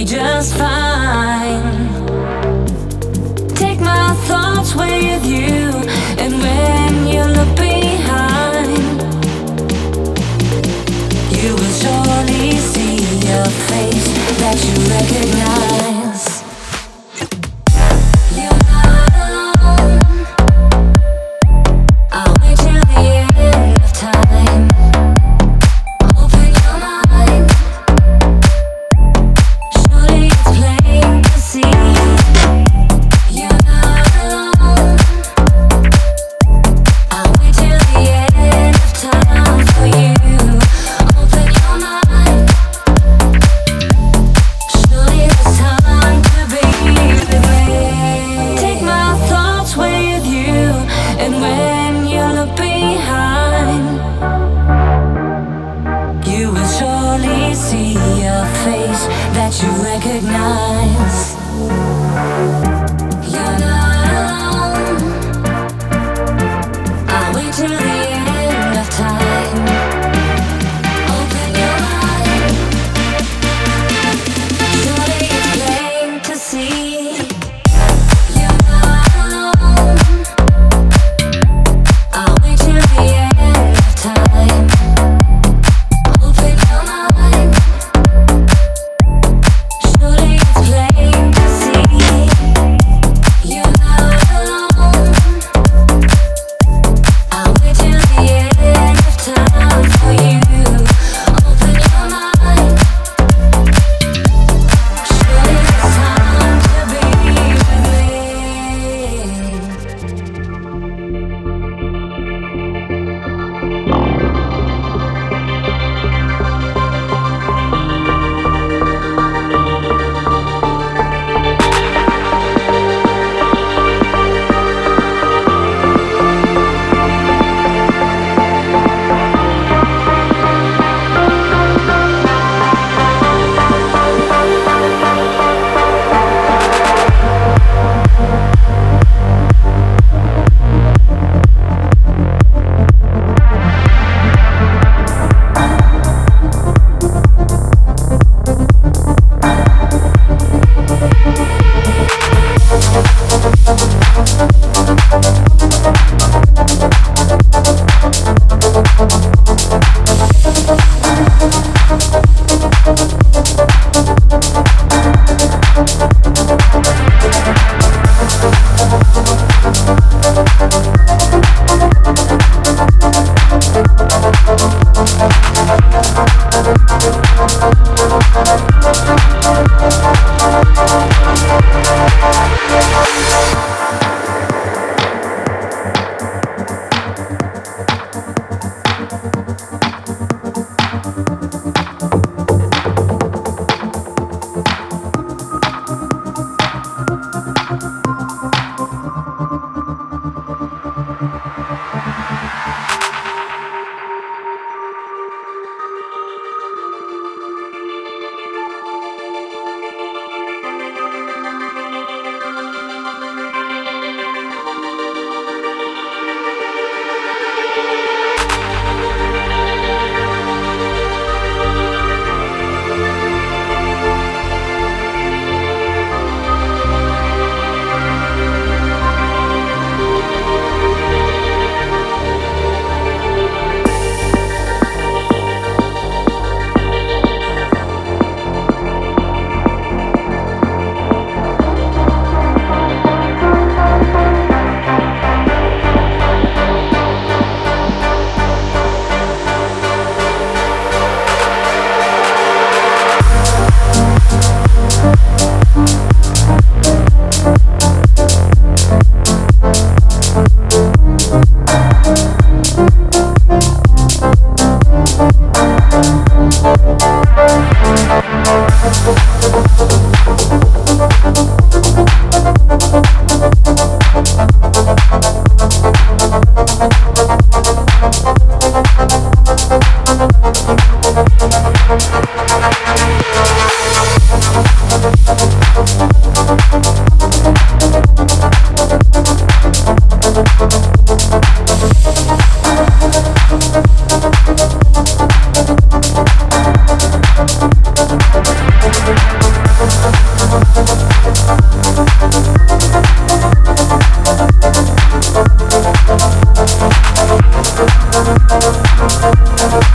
just fine. Take my thoughts with you, and when you look behind, you will surely see a face that you recognize. You're not alone. I'll wait till the end of time. Open your mind. Surely it's plain to see. You're not alone. I'll wait till the end of time for you. Open your mind. Surely it's time to be with me. Take my thoughts with you, and when you look behind, you will surely see a face that you recognize. You're not alone. I'll wait till the end of time. Open your mind. Surely it's plain to see. You're not alone. I'll wait till the end of time. Open your mind. Surely it's plain to see. You're not alone. I'll wait till the end of time for you. Open your mind. Surely it's time to be with me.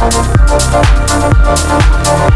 We'll be right back.